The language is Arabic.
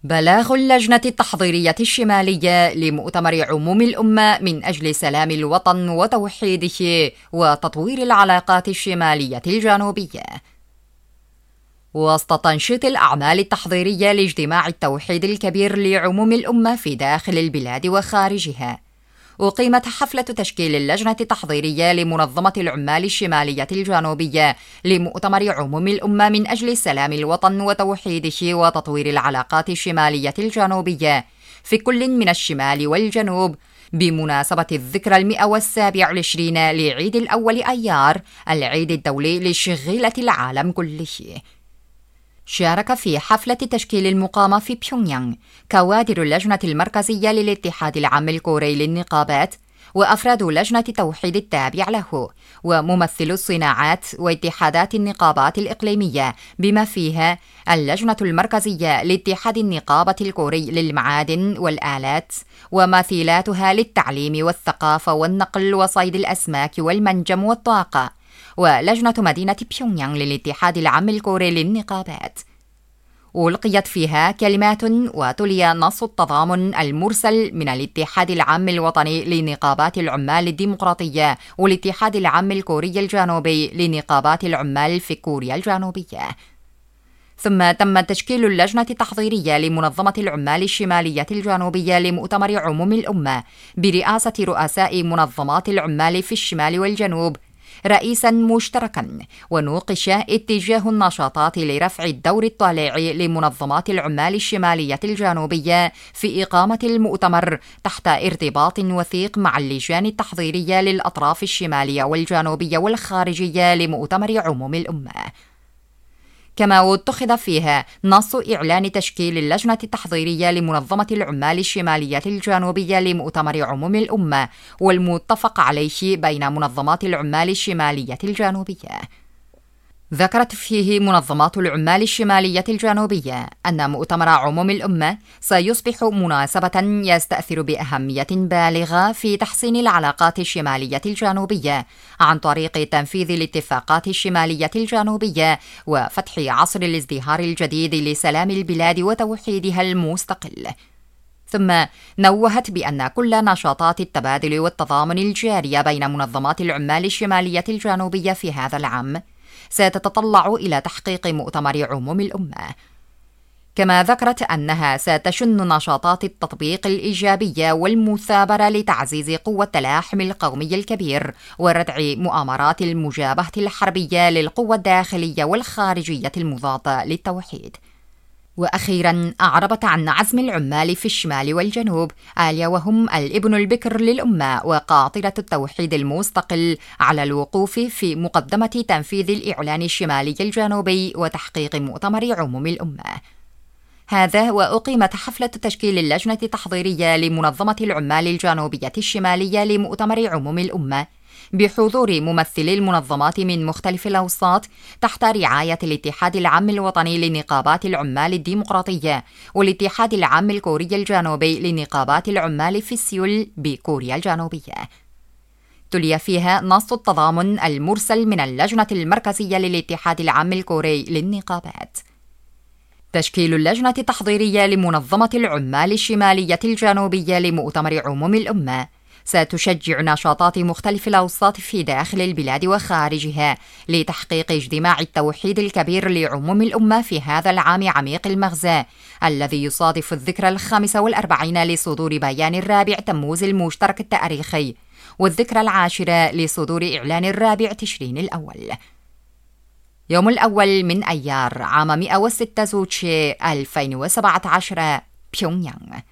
بلاغ اللجنة التحضيرية الشمالية لمؤتمر عموم الأمة من أجل سلام الوطن وتوحيده وتطوير العلاقات الشمالية الجنوبية. وسط تنشيط الأعمال التحضيرية لاجتماع التوحيد الكبير لعموم الأمة في داخل البلاد وخارجها، أقيمت حفلة تشكيل اللجنة التحضيرية لمنظمة العمال الشمالية الجنوبية لمؤتمر عموم الأمة من أجل سلام الوطن وتوحيده وتطوير العلاقات الشمالية الجنوبية في كل من الشمال والجنوب، بمناسبة الذكرى 127 لعيد الأول أيار، العيد الدولي لشغيلة العالم كله. شارك في حفلة تشكيل المقامة في بيونغيانغ كوادر اللجنة المركزية للاتحاد العام الكوري للنقابات، وأفراد لجنة توحيد التابع له، وممثلو الصناعات واتحادات النقابات الإقليمية، بما فيها اللجنة المركزية لاتحاد النقابة الكوري للمعادن والآلات ومثيلاتها للتعليم والثقافة والنقل وصيد الأسماك والمنجم والطاقة، ولجنة مدينة بيونغيانغ للاتحاد العام الكوري للنقابات. ألقيت فيها كلمات وتلي نص التضامن المرسل من الاتحاد العام الوطني لنقابات العمال الديمقراطية والاتحاد العام الكوري الجنوبي لنقابات العمال في كوريا الجنوبية. ثم تم تشكيل اللجنة التحضيرية لمنظمة العمال الشمالية الجنوبية لمؤتمر عموم الأمة برئاسة رؤساء منظمات العمال في الشمال والجنوب رئيسا مشتركا، ونوقش اتجاه النشاطات لرفع الدور الطالعي لمنظمات العمال الشمالية الجنوبية في إقامة المؤتمر تحت ارتباط وثيق مع اللجان التحضيرية للأطراف الشمالية والجنوبية والخارجية لمؤتمر عموم الأمة. كما اتخذ فيها نص إعلان تشكيل اللجنة التحضيرية لمنظمة العمال الشمالية الجنوبية لمؤتمر عموم الأمة، والمتفق عليه بين منظمات العمال الشمالية الجنوبية. ذكرت فيه منظمات العمال الشمالية الجنوبية أن مؤتمر عموم الأمة سيصبح مناسبة يستأثر بأهمية بالغة في تحسين العلاقات الشمالية الجنوبية عن طريق تنفيذ الاتفاقات الشمالية الجنوبية وفتح عصر الازدهار الجديد لسلام البلاد وتوحيدها المستقل. ثم نوهت بأن كل نشاطات التبادل والتضامن الجارية بين منظمات العمال الشمالية الجنوبية في هذا العام ستتطلع إلى تحقيق مؤتمر عموم الأمة. كما ذكرت أنها ستشن نشاطات التطبيق الإيجابية والمثابرة لتعزيز قوة التلاحم القومي الكبير وردع مؤامرات المجابهة الحربية للقوى الداخلية والخارجية المضادة للتوحيد. وأخيرا أعربت عن عزم العمال في الشمال والجنوب، آليا وهم الابن البكر للأمة وقاطرة التوحيد المستقل، على الوقوف في مقدمة تنفيذ الإعلان الشمالي الجنوبي وتحقيق مؤتمر عموم الأمة. هذا وأقيمت حفلة تشكيل اللجنة التحضيرية لمنظمة العمال الجنوبية الشمالية لمؤتمر عموم الأمة بحضور ممثلي المنظمات من مختلف الأوساط تحت رعاية الاتحاد العام الوطني لنقابات العمال الديمقراطية والاتحاد العام الكوري الجنوبي لنقابات العمال في سيول بكوريا الجنوبية. تلي فيها نص التضامن المرسل من اللجنة المركزية للاتحاد العام الكوري للنقابات. تشكيل اللجنة التحضيرية لمنظمة العمال الشمالية الجنوبية لمؤتمر عموم الأمة ستشجع نشاطات مختلف الأوساط في داخل البلاد وخارجها لتحقيق اجتماع التوحيد الكبير لعموم الأمة في هذا العام عميق المغزى، الذي يصادف الذكرى 45 لصدور بيان الرابع تموز المشترك التاريخي، والذكرى 10 لصدور إعلان الرابع تشرين الأول. يوم الأول من أيار عام 106 زوتشي 2017 بيونغيانغ.